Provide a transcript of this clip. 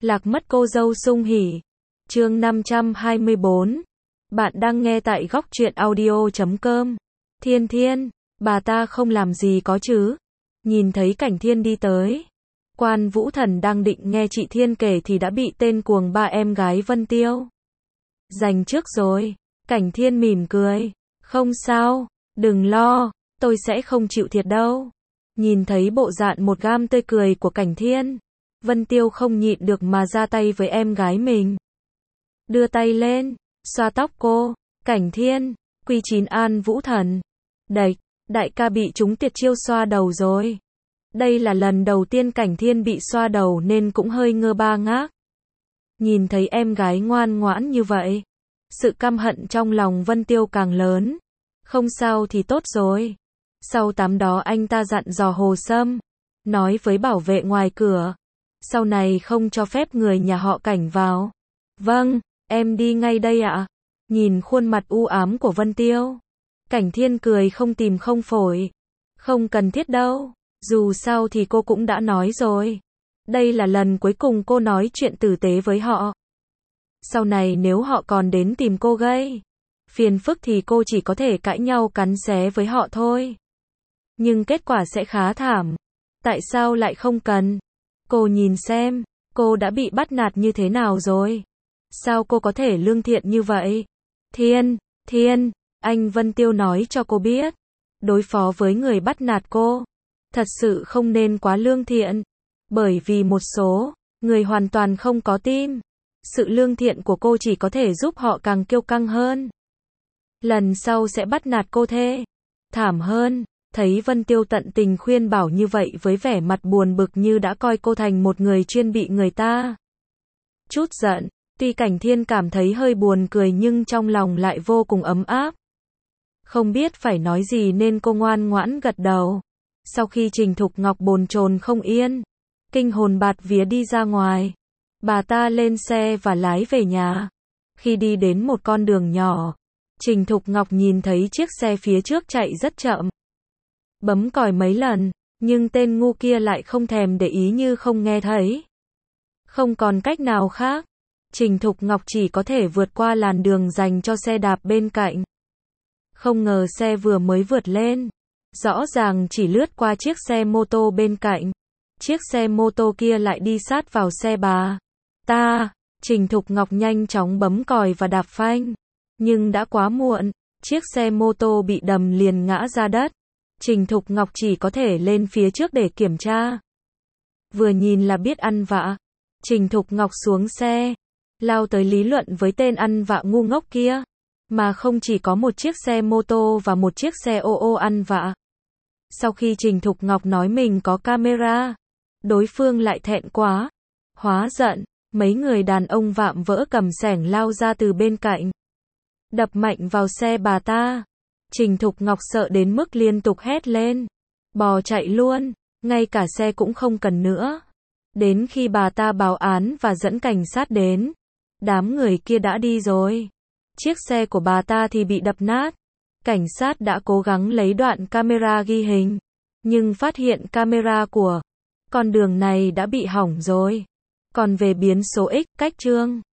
Lạc mất cô dâu sung hỉ. Chương 524. Bạn đang nghe tại góc truyện audio.com. Thiên Thiên, bà ta không làm gì có chứ? Nhìn thấy Cảnh Thiên đi tới. Quan Vũ Thần đang định nghe chị Thiên kể thì đã bị tên cuồng ba em gái Vân Tiêu giành trước rồi. Cảnh Thiên mỉm cười. Không sao, đừng lo, tôi sẽ không chịu thiệt đâu. Nhìn thấy bộ dạng một gam tươi cười của Cảnh Thiên, Vân Tiêu không nhịn được mà ra tay với em gái mình. Đưa tay lên, xoa tóc cô. Cảnh Thiên, Q9 An Vũ Thần. Đạch, đại ca bị trúng tuyệt chiêu xoa đầu rồi. Đây là lần đầu tiên Cảnh Thiên bị xoa đầu nên cũng hơi ngơ ba ngác. Nhìn thấy em gái ngoan ngoãn như vậy, sự căm hận trong lòng Vân Tiêu càng lớn. Không sao thì tốt rồi. Sau tắm đó anh ta dặn dò Hồ Sâm, nói với bảo vệ ngoài cửa, sau này không cho phép người nhà họ Cảnh vào. Vâng, em đi ngay đây ạ. Nhìn khuôn mặt u ám của Vân Tiêu, Cảnh Thiên cười không tìm không phổi. Không cần thiết đâu, dù sao thì cô cũng đã nói rồi. Đây là lần cuối cùng cô nói chuyện tử tế với họ. Sau này nếu họ còn đến tìm cô gây phiền phức thì cô chỉ có thể cãi nhau cắn xé với họ thôi. Nhưng kết quả sẽ khá thảm. Tại sao lại không cần? Cô nhìn xem, cô đã bị bắt nạt như thế nào rồi? Sao cô có thể lương thiện như vậy? Thiên, anh Vân Tiêu nói cho cô biết, đối phó với người bắt nạt cô, thật sự không nên quá lương thiện. Bởi vì một số người hoàn toàn không có tim. Sự lương thiện của cô chỉ có thể giúp họ càng kiêu căng hơn. Lần sau sẽ bắt nạt cô thảm hơn. Thấy Vân Tiêu tận tình khuyên bảo như vậy với vẻ mặt buồn bực như đã coi cô thành một người chuyên bị người ta chút giận. Tuy Cảnh Thiên cảm thấy hơi buồn cười nhưng trong lòng lại vô cùng ấm áp. Không biết phải nói gì nên cô ngoan ngoãn gật đầu. Sau khi Trình Thục Ngọc bồn chồn không yên, kinh hồn bạt vía đi ra ngoài, bà ta lên xe và lái về nhà. Khi đi đến một con đường nhỏ, Trình Thục Ngọc nhìn thấy chiếc xe phía trước chạy rất chậm. Bấm còi mấy lần, nhưng tên ngu kia lại không thèm để ý như không nghe thấy. Không còn cách nào khác, Trình Thục Ngọc chỉ có thể vượt qua làn đường dành cho xe đạp bên cạnh. Không ngờ xe vừa mới vượt lên, rõ ràng chỉ lướt qua chiếc xe mô tô bên cạnh. Chiếc xe mô tô kia lại đi sát vào xe bà ta. Trình Thục Ngọc nhanh chóng bấm còi và đạp phanh. Nhưng đã quá muộn, chiếc xe mô tô bị đầm liền ngã ra đất. Trình Thục Ngọc chỉ có thể lên phía trước để kiểm tra. Vừa nhìn là biết ăn vạ. Trình Thục Ngọc xuống xe, lao tới lý luận với tên ăn vạ ngu ngốc kia. Mà không chỉ có một chiếc xe mô tô và một chiếc xe ô ô ăn vạ. Sau khi Trình Thục Ngọc nói mình có camera, đối phương lại thẹn quá, hóa giận. Mấy người đàn ông vạm vỡ cầm xẻng lao ra từ bên cạnh, đập mạnh vào xe bà ta. Trình Thục Ngọc sợ đến mức liên tục hét lên, bò chạy luôn, ngay cả xe cũng không cần nữa. Đến khi bà ta báo án và dẫn cảnh sát đến, đám người kia đã đi rồi. Chiếc xe của bà ta thì bị đập nát. Cảnh sát đã cố gắng lấy đoạn camera ghi hình, nhưng phát hiện camera của con đường này đã bị hỏng rồi. Còn về biến số X cách chương